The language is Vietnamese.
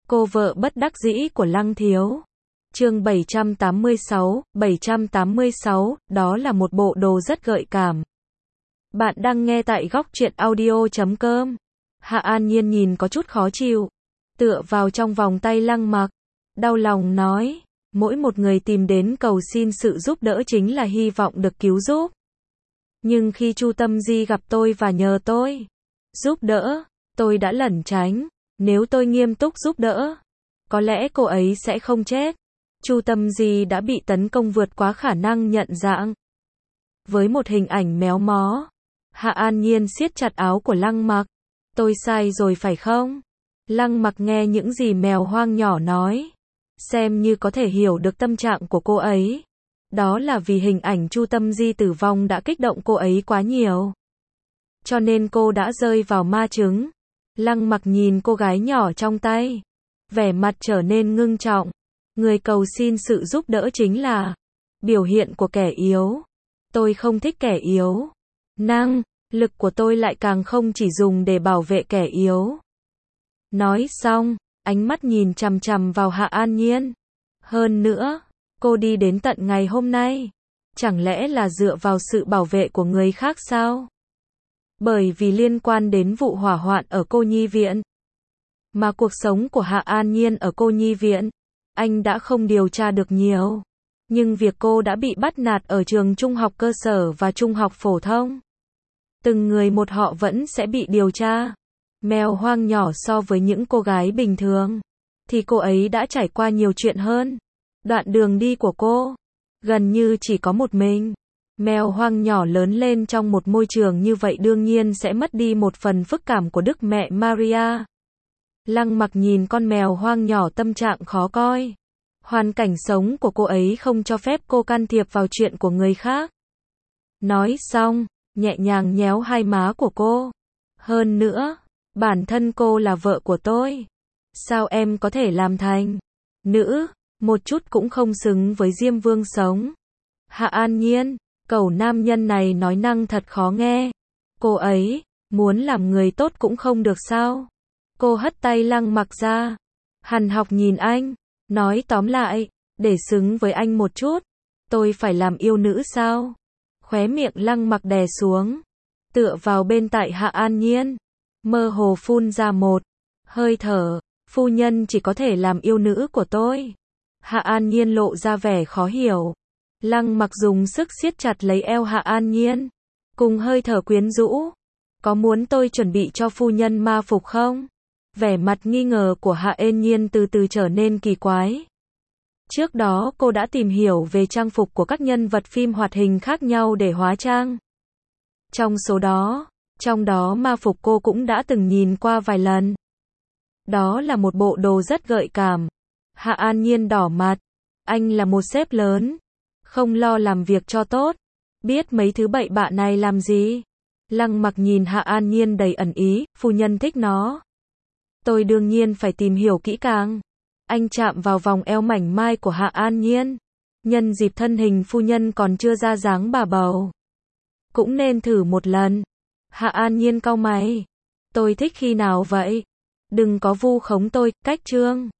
Cô vợ bất đắc dĩ của Lăng Thiếu. Chương 786, đó là một bộ đồ rất gợi cảm. Bạn đang nghe tại góc truyện audio.com. Hạ An Nhiên nhìn có chút khó chịu, tựa vào trong vòng tay Lăng Mặc, đau lòng nói, mỗi một người tìm đến cầu xin sự giúp đỡ chính là hy vọng được cứu giúp. Nhưng khi Chu Tâm Di gặp tôi và nhờ tôi giúp đỡ, tôi đã lẩn tránh. Nếu tôi nghiêm túc giúp đỡ, có lẽ cô ấy sẽ không chết. Chu Tâm Di đã bị tấn công vượt quá khả năng nhận dạng. Với một hình ảnh méo mó, Hạ An Nhiên siết chặt áo của Lăng Mặc. Tôi sai rồi phải không? Lăng Mặc nghe những gì mèo hoang nhỏ nói, xem như có thể hiểu được tâm trạng của cô ấy. Đó là vì hình ảnh Chu Tâm Di tử vong đã kích động cô ấy quá nhiều, cho nên cô đã rơi vào ma chứng. Lăng Mặc nhìn cô gái nhỏ trong tay, vẻ mặt trở nên ngưng trọng. Người cầu xin sự giúp đỡ chính là biểu hiện của kẻ yếu. Tôi không thích kẻ yếu. Năng lực của tôi lại càng không chỉ dùng để bảo vệ kẻ yếu. Nói xong, ánh mắt nhìn chằm chằm vào Hạ An Nhiên. Hơn nữa, cô đi đến tận ngày hôm nay, chẳng lẽ là dựa vào sự bảo vệ của người khác sao? Bởi vì liên quan đến vụ hỏa hoạn ở cô nhi viện, mà cuộc sống của Hạ An Nhiên ở cô nhi viện, anh đã không điều tra được nhiều. Nhưng việc cô đã bị bắt nạt ở trường trung học cơ sở và trung học phổ thông, từng người một họ vẫn sẽ bị điều tra. Mèo hoang nhỏ so với những cô gái bình thường, thì cô ấy đã trải qua nhiều chuyện hơn. Đoạn đường đi của cô, gần như chỉ có một mình. Mèo hoang nhỏ lớn lên trong một môi trường như vậy đương nhiên sẽ mất đi một phần phức cảm của Đức Mẹ Maria. Lăng Mặc nhìn con mèo hoang nhỏ tâm trạng khó coi. Hoàn cảnh sống của cô ấy không cho phép cô can thiệp vào chuyện của người khác. Nói xong, nhẹ nhàng nhéo hai má của cô. Hơn nữa, bản thân cô là vợ của tôi. Sao em có thể làm thành nữ, một chút cũng không xứng với Diêm Vương sống. Hạ An Nhiên, cẩu nam nhân này nói năng thật khó nghe. Cô ấy, muốn làm người tốt cũng không được sao? Cô hất tay Lăng Mặc ra. Hằn học nhìn anh, nói tóm lại, để xứng với anh một chút, tôi phải làm yêu nữ sao? Khóe miệng Lăng Mặc đè xuống, tựa vào bên tai Hạ An Nhiên, mơ hồ phun ra một hơi thở, phu nhân chỉ có thể làm yêu nữ của tôi. Hạ An Nhiên lộ ra vẻ khó hiểu. Lăng Mặc dùng sức siết chặt lấy eo Hạ An Nhiên, cùng hơi thở quyến rũ. Có muốn tôi chuẩn bị cho phu nhân ma phục không? Vẻ mặt nghi ngờ của Hạ An Nhiên từ từ trở nên kỳ quái. Trước đó cô đã tìm hiểu về trang phục của các nhân vật phim hoạt hình khác nhau để hóa trang. Trong đó ma phục cô cũng đã từng nhìn qua vài lần. Đó là một bộ đồ rất gợi cảm. Hạ An Nhiên đỏ mặt. Anh là một sếp lớn, không lo làm việc cho tốt, biết mấy thứ bậy bạ này làm gì? Lăng Mặc nhìn Hạ An Nhiên đầy ẩn ý, phu nhân thích nó. Tôi đương nhiên phải tìm hiểu kỹ càng. Anh chạm vào vòng eo mảnh mai của Hạ An Nhiên. Nhân dịp thân hình phu nhân còn chưa ra dáng bà bầu, cũng nên thử một lần. Hạ An Nhiên cau mày. Tôi thích khi nào vậy? Đừng có vu khống tôi, cách trương.